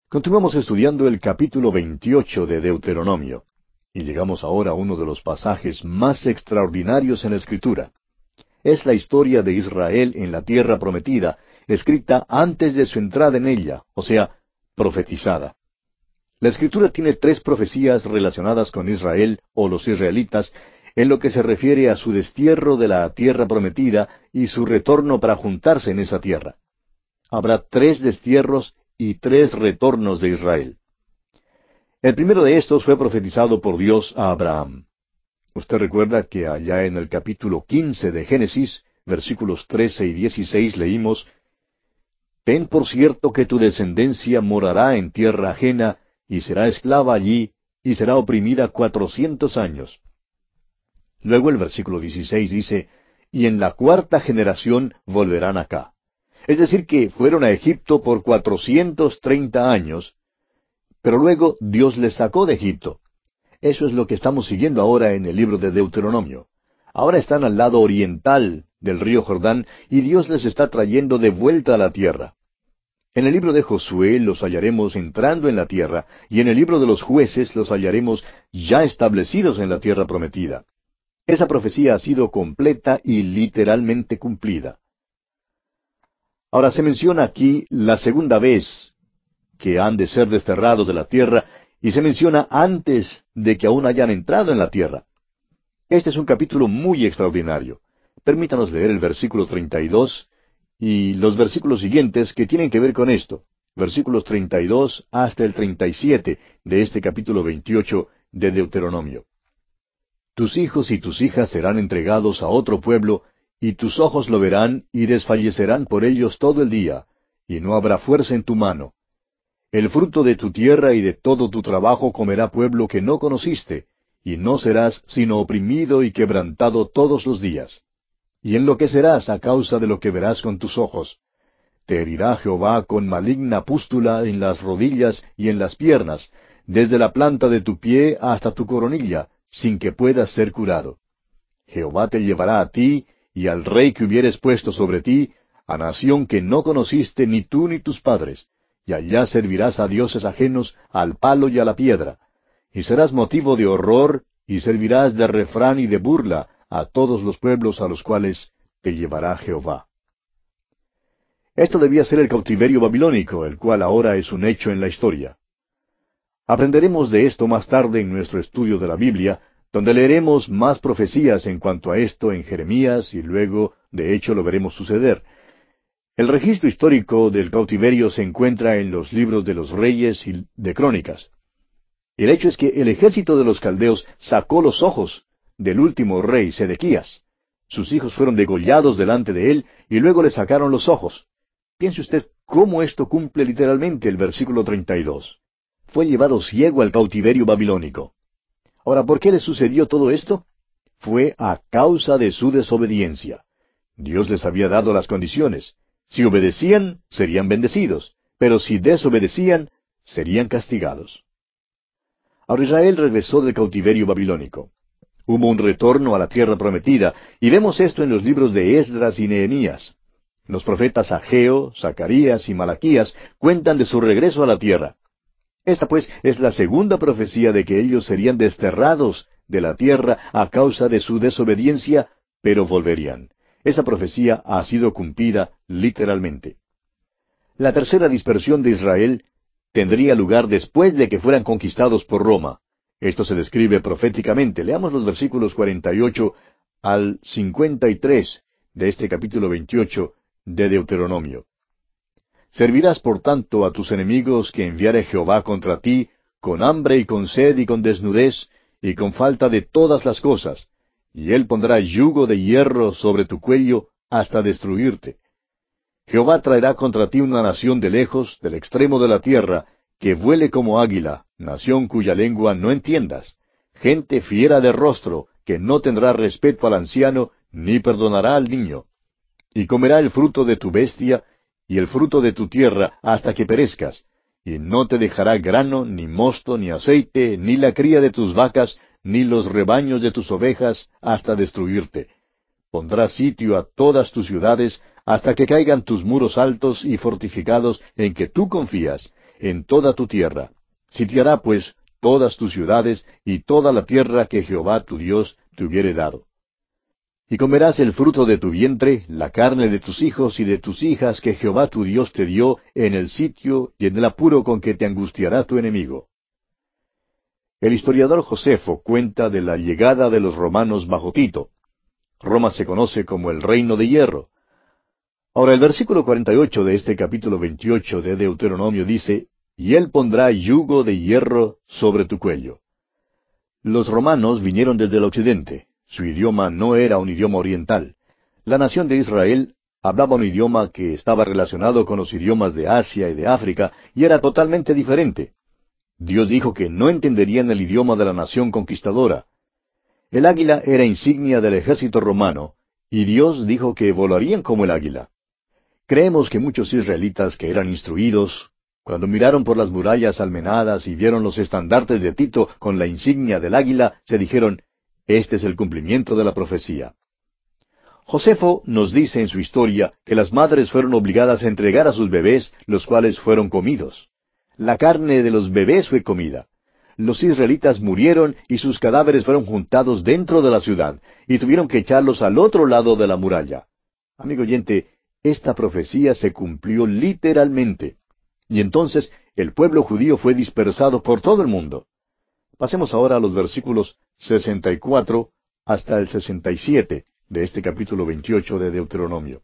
Continuamos estudiando el capítulo 28 de Deuteronomio, y llegamos ahora a uno de los pasajes más extraordinarios en la Escritura. Es la historia de Israel en la tierra prometida, escrita antes de su entrada en ella, o sea, profetizada. La Escritura tiene tres profecías relacionadas con Israel o los israelitas en lo que se refiere a su destierro de la tierra prometida y su retorno para juntarse en esa tierra. Habrá tres destierros y tres retornos de Israel. El primero de estos fue profetizado por Dios a Abraham. Usted recuerda que allá en el capítulo 15 de Génesis, versículos 13 y 16 leímos: «Ten por cierto que tu descendencia morará en tierra ajena, y será esclava allí, y será oprimida 400 años». Luego el versículo 16 dice: «Y en la cuarta generación volverán acá». Es decir, que fueron a Egipto por 430 años, pero luego Dios les sacó de Egipto. Eso es lo que estamos siguiendo ahora en el libro de Deuteronomio. Ahora están al lado oriental del río Jordán y Dios les está trayendo de vuelta a la tierra. En el libro de Josué los hallaremos entrando en la tierra, y en el libro de los jueces los hallaremos ya establecidos en la tierra prometida. Esa profecía ha sido completa y literalmente cumplida. Ahora se menciona aquí la segunda vez que han de ser desterrados de la tierra, y se menciona antes de que aún hayan entrado en la tierra. Este es un capítulo muy extraordinario. Permítanos leer el versículo 32 y los versículos siguientes que tienen que ver con esto. Versículos 32 hasta el 37 de este capítulo 28 de Deuteronomio. «Tus hijos y tus hijas serán entregados a otro pueblo, y tus ojos lo verán, y desfallecerán por ellos todo el día, y no habrá fuerza en tu mano. El fruto de tu tierra y de todo tu trabajo comerá pueblo que no conociste, y no serás sino oprimido y quebrantado todos los días. Y enloquecerás a causa de lo que verás con tus ojos. Te herirá Jehová con maligna pústula en las rodillas y en las piernas, desde la planta de tu pie hasta tu coronilla, sin que puedas ser curado. Jehová te llevará a ti, y al rey que hubieres puesto sobre ti, a nación que no conociste ni tú ni tus padres, y allá servirás a dioses ajenos, al palo y a la piedra, y serás motivo de horror, y servirás de refrán y de burla a todos los pueblos a los cuales te llevará Jehová». Esto debía ser el cautiverio babilónico, el cual ahora es un hecho en la historia. Aprenderemos de esto más tarde en nuestro estudio de la Biblia, donde leeremos más profecías en cuanto a esto en Jeremías, y luego, de hecho, lo veremos suceder. El registro histórico del cautiverio se encuentra en los libros de los Reyes y de Crónicas. El hecho es que el ejército de los caldeos sacó los ojos del último rey, Sedequías. Sus hijos fueron degollados delante de él, y luego le sacaron los ojos. Piense usted cómo esto cumple literalmente el versículo 32. Fue llevado ciego al cautiverio babilónico. Ahora, ¿por qué le sucedió todo esto? Fue a causa de su desobediencia. Dios les había dado las condiciones. Si obedecían, serían bendecidos, pero si desobedecían, serían castigados. Ahora Israel regresó del cautiverio babilónico. Hubo un retorno a la tierra prometida, y vemos esto en los libros de Esdras y Nehemías. Los profetas Ageo, Zacarías y Malaquías cuentan de su regreso a la tierra. Esta pues es la segunda profecía de que ellos serían desterrados de la tierra a causa de su desobediencia, pero volverían. Esa profecía ha sido cumplida literalmente. La tercera dispersión de Israel tendría lugar después de que fueran conquistados por Roma. Esto se describe proféticamente. Leamos los versículos 48 al 53 de este capítulo 28 de Deuteronomio. «Servirás por tanto a tus enemigos que enviare Jehová contra ti, con hambre y con sed y con desnudez, y con falta de todas las cosas, y él pondrá yugo de hierro sobre tu cuello hasta destruirte. Jehová traerá contra ti una nación de lejos, del extremo de la tierra, que vuele como águila, nación cuya lengua no entiendas, gente fiera de rostro, que no tendrá respeto al anciano, ni perdonará al niño. Y comerá el fruto de tu bestia, y el fruto de tu tierra, hasta que perezcas, y no te dejará grano, ni mosto, ni aceite, ni la cría de tus vacas, ni los rebaños de tus ovejas, hasta destruirte. Pondrá sitio a todas tus ciudades, hasta que caigan tus muros altos y fortificados en que tú confías, en toda tu tierra. Sitiará, pues, todas tus ciudades y toda la tierra que Jehová tu Dios te hubiere dado. Y comerás el fruto de tu vientre, la carne de tus hijos y de tus hijas que Jehová tu Dios te dio en el sitio y en el apuro con que te angustiará tu enemigo. El historiador Josefo cuenta de la llegada de los romanos bajo Tito. Roma se conoce como el reino de hierro. Ahora el versículo 48 de este capítulo 28 de Deuteronomio dice, «Y él pondrá yugo de hierro sobre tu cuello». Los romanos vinieron desde el occidente. Su idioma no era un idioma oriental. La nación de Israel hablaba un idioma que estaba relacionado con los idiomas de Asia y de África, y era totalmente diferente. Dios dijo que no entenderían el idioma de la nación conquistadora. El águila era insignia del ejército romano, y Dios dijo que volarían como el águila. Creemos que muchos israelitas que eran instruidos, cuando miraron por las murallas almenadas y vieron los estandartes de Tito con la insignia del águila, se dijeron, «Este es el cumplimiento de la profecía». Josefo nos dice en su historia que las madres fueron obligadas a entregar a sus bebés, los cuales fueron comidos. La carne de los bebés fue comida. Los israelitas murieron y sus cadáveres fueron juntados dentro de la ciudad, y tuvieron que echarlos al otro lado de la muralla. Amigo oyente, esta profecía se cumplió literalmente. Y entonces el pueblo judío fue dispersado por todo el mundo. Pasemos ahora a los versículos 64 hasta el 67 de este capítulo 28 de Deuteronomio.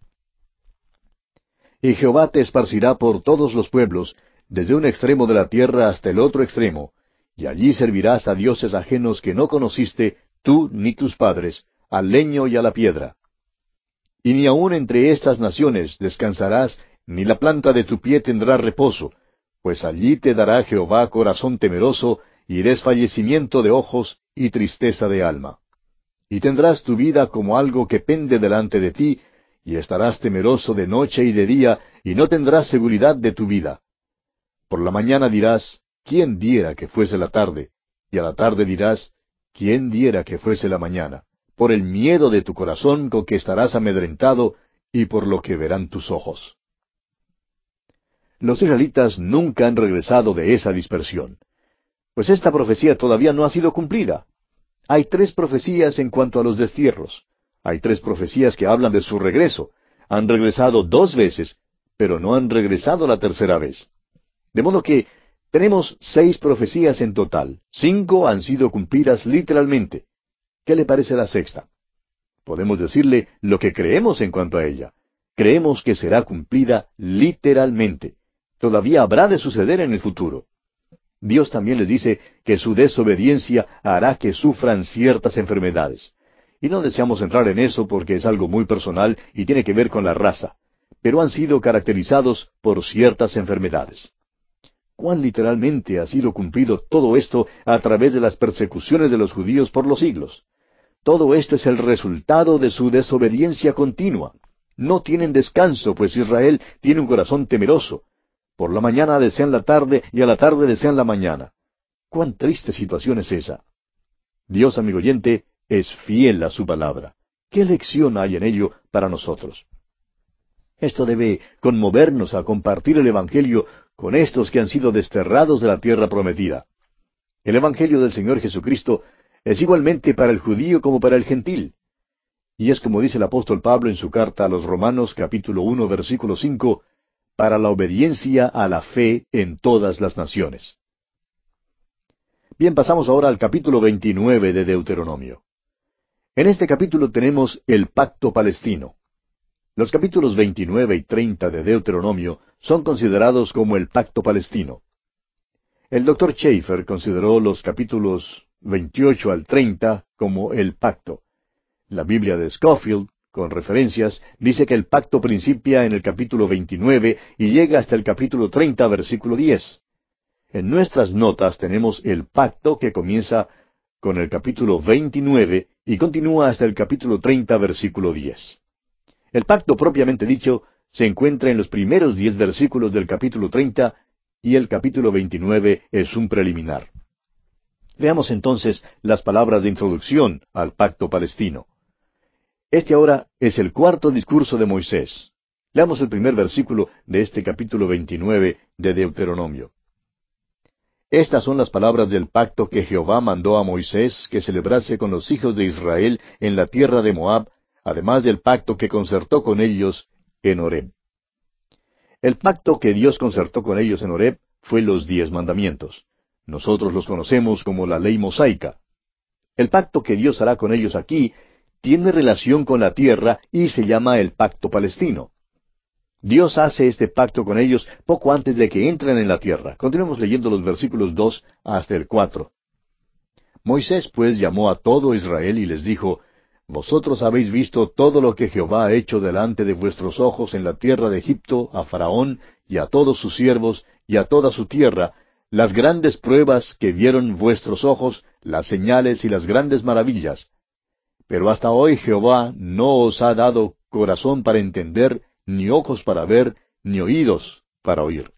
«Y Jehová te esparcirá por todos los pueblos, desde un extremo de la tierra hasta el otro extremo, y allí servirás a dioses ajenos que no conociste, tú ni tus padres, al leño y a la piedra. Y ni aun entre estas naciones descansarás, ni la planta de tu pie tendrá reposo, pues allí te dará Jehová corazón temeroso, y desfallecimiento de ojos, y tristeza de alma. Y tendrás tu vida como algo que pende delante de ti, y estarás temeroso de noche y de día, y no tendrás seguridad de tu vida. Por la mañana dirás, ¿quién diera que fuese la tarde? Y a la tarde dirás, ¿quién diera que fuese la mañana? Por el miedo de tu corazón con que estarás amedrentado, y por lo que verán tus ojos». Los israelitas nunca han regresado de esa dispersión. Pues esta profecía todavía no ha sido cumplida. Hay 3 profecías en cuanto a los destierros. Hay 3 profecías que hablan de su regreso. Han regresado 2 veces, pero no han regresado la tercera vez. De modo que tenemos 6 profecías en total. 5 han sido cumplidas literalmente. ¿Qué le parece la sexta? Podemos decirle lo que creemos en cuanto a ella. Creemos que será cumplida literalmente. Todavía habrá de suceder en el futuro. Dios también les dice que su desobediencia hará que sufran ciertas enfermedades. Y no deseamos entrar en eso porque es algo muy personal y tiene que ver con la raza. Pero han sido caracterizados por ciertas enfermedades. ¿Cuán literalmente ha sido cumplido todo esto a través de las persecuciones de los judíos por los siglos? Todo esto es el resultado de su desobediencia continua. No tienen descanso, pues Israel tiene un corazón temeroso. Por la mañana desean la tarde y a la tarde desean la mañana. ¡Cuán triste situación es esa! Dios, amigo oyente, es fiel a su palabra. ¿Qué lección hay en ello para nosotros? Esto debe conmovernos a compartir el Evangelio con estos que han sido desterrados de la tierra prometida. El Evangelio del Señor Jesucristo es igualmente para el judío como para el gentil. Y es como dice el apóstol Pablo en su carta a los Romanos capítulo 1 versículo 5, para la obediencia a la fe en todas las naciones. Bien, pasamos ahora al capítulo 29 de Deuteronomio. En este capítulo tenemos el pacto palestino. Los capítulos 29 y 30 de Deuteronomio son considerados como el pacto palestino. El Dr. Schaeffer consideró los capítulos 28 al 30 como el pacto. La Biblia de Scofield, con referencias, dice que el pacto principia en el capítulo 29 y llega hasta el capítulo 30, versículo 10. En nuestras notas tenemos el pacto que comienza con el capítulo 29 y continúa hasta el capítulo 30, versículo 10. El pacto propiamente dicho se encuentra en los primeros 10 versículos del capítulo 30 y el capítulo 29 es un preliminar. Veamos entonces las palabras de introducción al pacto palestino. Este ahora es el 4º discurso de Moisés. Leamos el primer versículo de este capítulo 29 de Deuteronomio. Estas son las palabras del pacto que Jehová mandó a Moisés que celebrase con los hijos de Israel en la tierra de Moab, además del pacto que concertó con ellos en Horeb. El pacto que Dios concertó con ellos en Horeb fue los 10 mandamientos. Nosotros los conocemos como la ley mosaica. El pacto que Dios hará con ellos aquí tiene relación con la tierra y se llama el pacto palestino. Dios hace este pacto con ellos poco antes de que entren en la tierra. Continuemos leyendo los versículos 2 hasta el 4. Moisés pues llamó a todo Israel y les dijo, Vosotros habéis visto todo lo que Jehová ha hecho delante de vuestros ojos en la tierra de Egipto, a Faraón y a todos sus siervos y a toda su tierra, las grandes pruebas que vieron vuestros ojos, las señales y las grandes maravillas. Pero hasta hoy Jehová no os ha dado corazón para entender, ni ojos para ver, ni oídos para oír.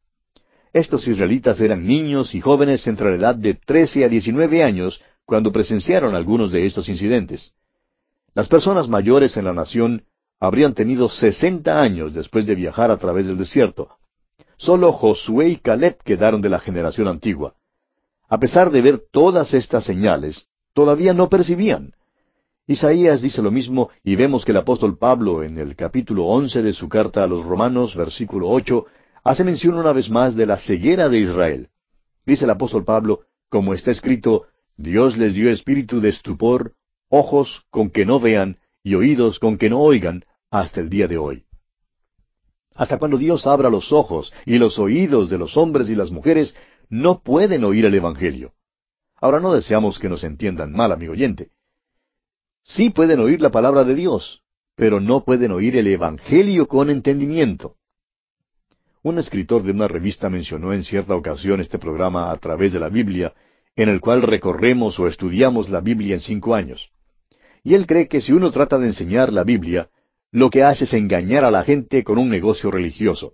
Estos israelitas eran niños y jóvenes entre la edad de 13 a 19 años cuando presenciaron algunos de estos incidentes. Las personas mayores en la nación habrían tenido 60 años después de viajar a través del desierto. Solo Josué y Caleb quedaron de la generación antigua. A pesar de ver todas estas señales, todavía no percibían. Isaías dice lo mismo y vemos que el apóstol Pablo en el capítulo 11 de su carta a los Romanos, versículo 8, hace mención una vez más de la ceguera de Israel. Dice el apóstol Pablo, como está escrito, Dios les dio espíritu de estupor, ojos con que no vean y oídos con que no oigan, hasta el día de hoy. Hasta cuando Dios abra los ojos y los oídos de los hombres y las mujeres, no pueden oír el Evangelio. Ahora no deseamos que nos entiendan mal, amigo oyente. Sí pueden oír la palabra de Dios, pero no pueden oír el Evangelio con entendimiento. Un escritor de una revista mencionó en cierta ocasión este programa a través de la Biblia, en el cual recorremos o estudiamos la Biblia en 5 años. Y él cree que si uno trata de enseñar la Biblia, lo que hace es engañar a la gente con un negocio religioso.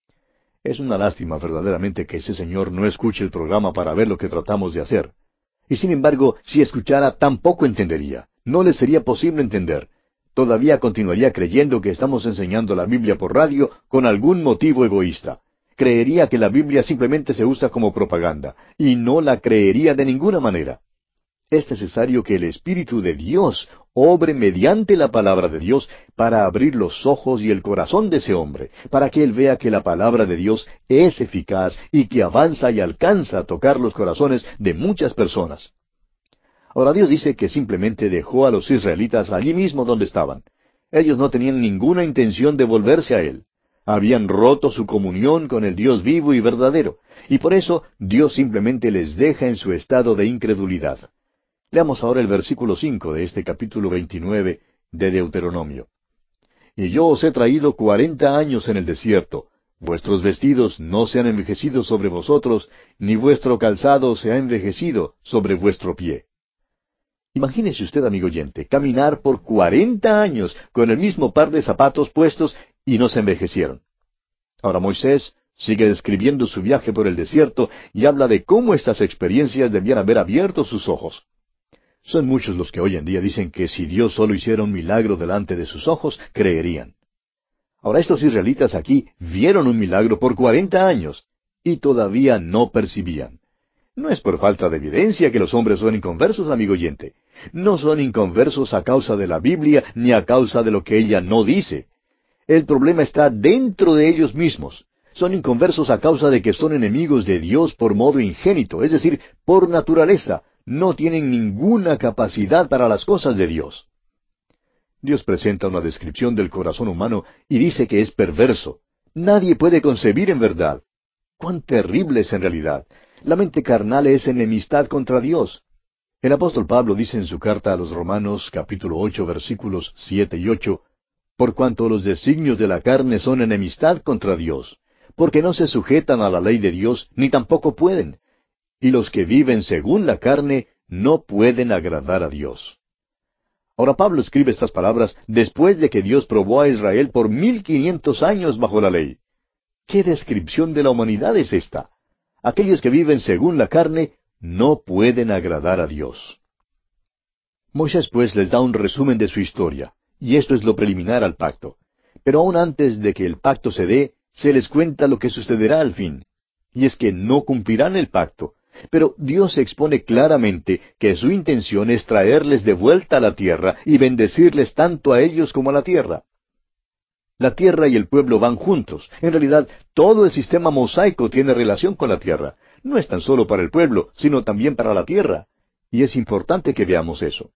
Es una lástima verdaderamente que ese señor no escuche el programa para ver lo que tratamos de hacer. Y sin embargo, si escuchara, tampoco entendería. No le sería posible entender. Todavía continuaría creyendo que estamos enseñando la Biblia por radio con algún motivo egoísta. Creería que la Biblia simplemente se usa como propaganda, y no la creería de ninguna manera. Es necesario que el Espíritu de Dios obre mediante la palabra de Dios para abrir los ojos y el corazón de ese hombre, para que él vea que la palabra de Dios es eficaz y que avanza y alcanza a tocar los corazones de muchas personas. Ahora Dios dice que simplemente dejó a los israelitas allí mismo donde estaban. Ellos no tenían ninguna intención de volverse a Él. Habían roto su comunión con el Dios vivo y verdadero, y por eso Dios simplemente les deja en su estado de incredulidad. Leamos ahora el versículo 5 de este capítulo 29 de Deuteronomio. Y yo os he traído 40 años en el desierto. Vuestros vestidos no se han envejecido sobre vosotros, ni vuestro calzado se ha envejecido sobre vuestro pie. Imagínese usted, amigo oyente, caminar por 40 años con el mismo par de zapatos puestos y no se envejecieron. Ahora Moisés sigue describiendo su viaje por el desierto y habla de cómo estas experiencias debían haber abierto sus ojos. Son muchos los que hoy en día dicen que si Dios solo hiciera un milagro delante de sus ojos, creerían. Ahora estos israelitas aquí vieron un milagro por 40 años y todavía no percibían. No es por falta de evidencia que los hombres son inconversos, amigo oyente. No son inconversos a causa de la Biblia ni a causa de lo que ella no dice. El problema está dentro de ellos mismos. Son inconversos a causa de que son enemigos de Dios por modo ingénito, es decir, por naturaleza. No tienen ninguna capacidad para las cosas de Dios. Dios presenta una descripción del corazón humano y dice que es perverso. Nadie puede concebir en verdad. ¡Cuán terrible es en realidad! La mente carnal es enemistad contra Dios. El apóstol Pablo dice en su carta a los Romanos, capítulo 8, versículos 7 y 8, por cuanto los designios de la carne son enemistad contra Dios, porque no se sujetan a la ley de Dios, ni tampoco pueden. Y los que viven según la carne no pueden agradar a Dios. Ahora Pablo escribe estas palabras después de que Dios probó a Israel por 1500 años bajo la ley. ¿Qué descripción de la humanidad es esta? Aquellos que viven según la carne no pueden agradar a Dios. Moisés pues les da un resumen de su historia, y esto es lo preliminar al pacto. Pero aún antes de que el pacto se dé, se les cuenta lo que sucederá al fin. y es que no cumplirán el pacto. Pero Dios expone claramente que su intención es traerles de vuelta a la tierra y bendecirles tanto a ellos como a la tierra. La tierra y el pueblo van juntos. En realidad, todo el sistema mosaico tiene relación con la tierra. No es tan solo para el pueblo, sino también para la tierra. Y es importante que veamos eso.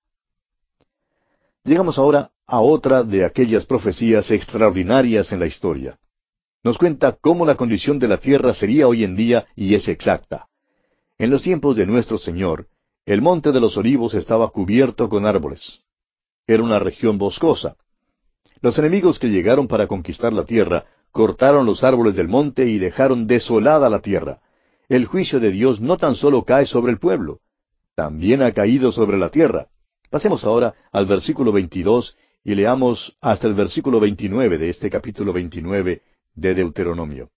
Llegamos ahora a otra de aquellas profecías extraordinarias en la historia. Nos cuenta cómo la condición de la tierra sería hoy en día, y es exacta. En los tiempos de nuestro Señor, el monte de los olivos estaba cubierto con árboles. Era una región boscosa. Los enemigos que llegaron para conquistar la tierra cortaron los árboles del monte y dejaron desolada la tierra. El juicio de Dios no tan solo cae sobre el pueblo, también ha caído sobre la tierra. Pasemos ahora al versículo 22 y leamos hasta el versículo 29 de este capítulo 29 de Deuteronomio.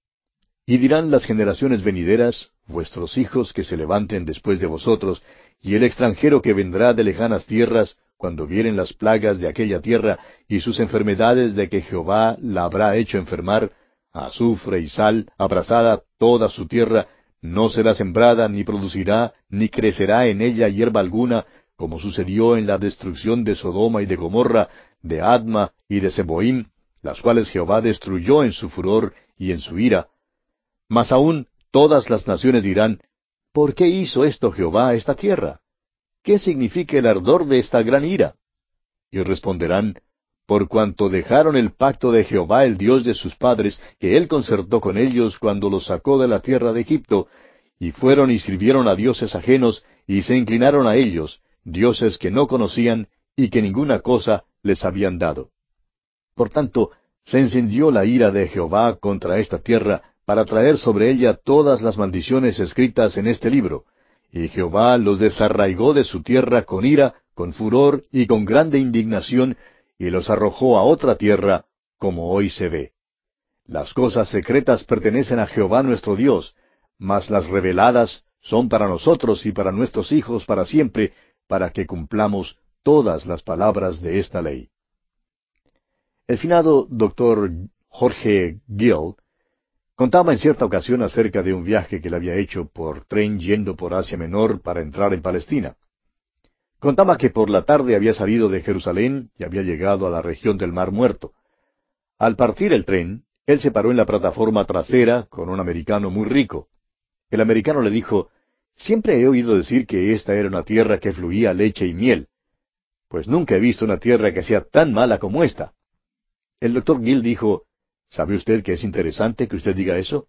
Y dirán las generaciones venideras, vuestros hijos que se levanten después de vosotros, y el extranjero que vendrá de lejanas tierras, cuando vieren las plagas de aquella tierra y sus enfermedades de que Jehová la habrá hecho enfermar, azufre y sal, abrasada toda su tierra, no será sembrada, ni producirá, ni crecerá en ella hierba alguna, como sucedió en la destrucción de Sodoma y de Gomorra, de Adma y de Seboim, las cuales Jehová destruyó en su furor y en su ira. Mas aún todas las naciones dirán, ¿por qué hizo esto Jehová a esta tierra? ¿Qué significa el ardor de esta gran ira? Y responderán, por cuanto dejaron el pacto de Jehová el Dios de sus padres, que él concertó con ellos cuando los sacó de la tierra de Egipto, y fueron y sirvieron a dioses ajenos, y se inclinaron a ellos, dioses que no conocían, y que ninguna cosa les habían dado. Por tanto, se encendió la ira de Jehová contra esta tierra, para traer sobre ella todas las maldiciones escritas en este libro. Y Jehová los desarraigó de su tierra con ira, con furor y con grande indignación, y los arrojó a otra tierra, como hoy se ve. Las cosas secretas pertenecen a Jehová nuestro Dios, mas las reveladas son para nosotros y para nuestros hijos para siempre, para que cumplamos todas las palabras de esta ley. El finado doctor Jorge Gill contaba en cierta ocasión acerca de un viaje que él había hecho por tren yendo por Asia Menor para entrar en Palestina. Contaba que por la tarde había salido de Jerusalén y había llegado a la región del Mar Muerto. Al partir el tren, él se paró en la plataforma trasera con un americano muy rico. El americano le dijo, «Siempre he oído decir que esta era una tierra que fluía leche y miel. Pues nunca he visto una tierra que sea tan mala como esta». El doctor Gill dijo, «¿Sabe usted que es interesante que usted diga eso?».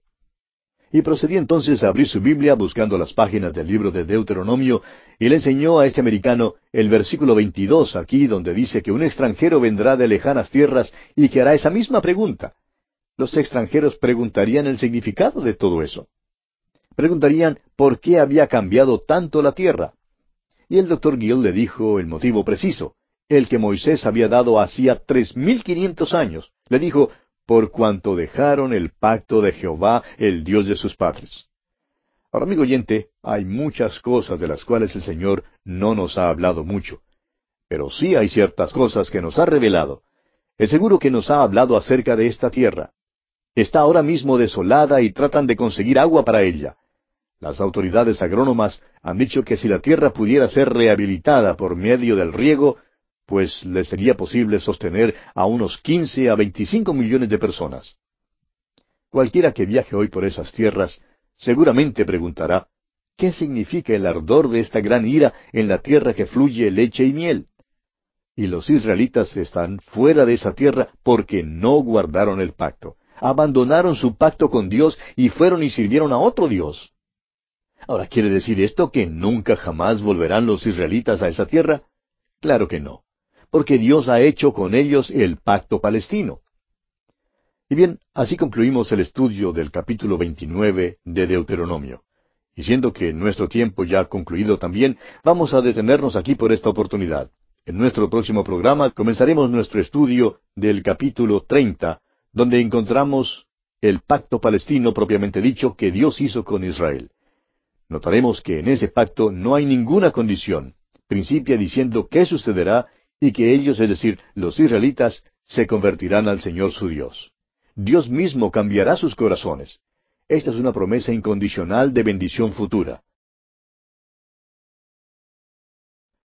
Y procedió entonces a abrir su Biblia buscando las páginas del libro de Deuteronomio y le enseñó a este americano el versículo 22 aquí donde dice que un extranjero vendrá de lejanas tierras y que hará esa misma pregunta. Los extranjeros preguntarían el significado de todo eso. Preguntarían por qué había cambiado tanto la tierra. Y el doctor Gill le dijo el motivo preciso, el que Moisés había dado hacía 3,500 años. Le dijo, por cuanto dejaron el pacto de Jehová, el Dios de sus padres. Ahora, amigo oyente, hay muchas cosas de las cuales el Señor no nos ha hablado mucho. Pero sí hay ciertas cosas que nos ha revelado. Es seguro que nos ha hablado acerca de esta tierra. Está ahora mismo desolada y tratan de conseguir agua para ella. Las autoridades agrónomas han dicho que si la tierra pudiera ser rehabilitada por medio del riego, pues le sería posible sostener a unos 15 a 25 millones de personas. Cualquiera que viaje hoy por esas tierras, seguramente preguntará, ¿qué significa el ardor de esta gran ira en la tierra que fluye leche y miel? Y los israelitas están fuera de esa tierra porque no guardaron el pacto. Abandonaron su pacto con Dios y fueron y sirvieron a otro Dios. Ahora, ¿quiere decir esto que nunca jamás volverán los israelitas a esa tierra? Claro que no, porque Dios ha hecho con ellos el pacto palestino. Y bien, así concluimos el estudio del capítulo 29 de Deuteronomio. Y siendo que nuestro tiempo ya ha concluido también, vamos a detenernos aquí por esta oportunidad. En nuestro próximo programa comenzaremos nuestro estudio del capítulo 30, donde encontramos el pacto palestino propiamente dicho que Dios hizo con Israel. Notaremos que en ese pacto no hay ninguna condición. Principia diciendo qué sucederá y que ellos, es decir, los israelitas, se convertirán al Señor su Dios. Dios mismo cambiará sus corazones. Esta es una promesa incondicional de bendición futura.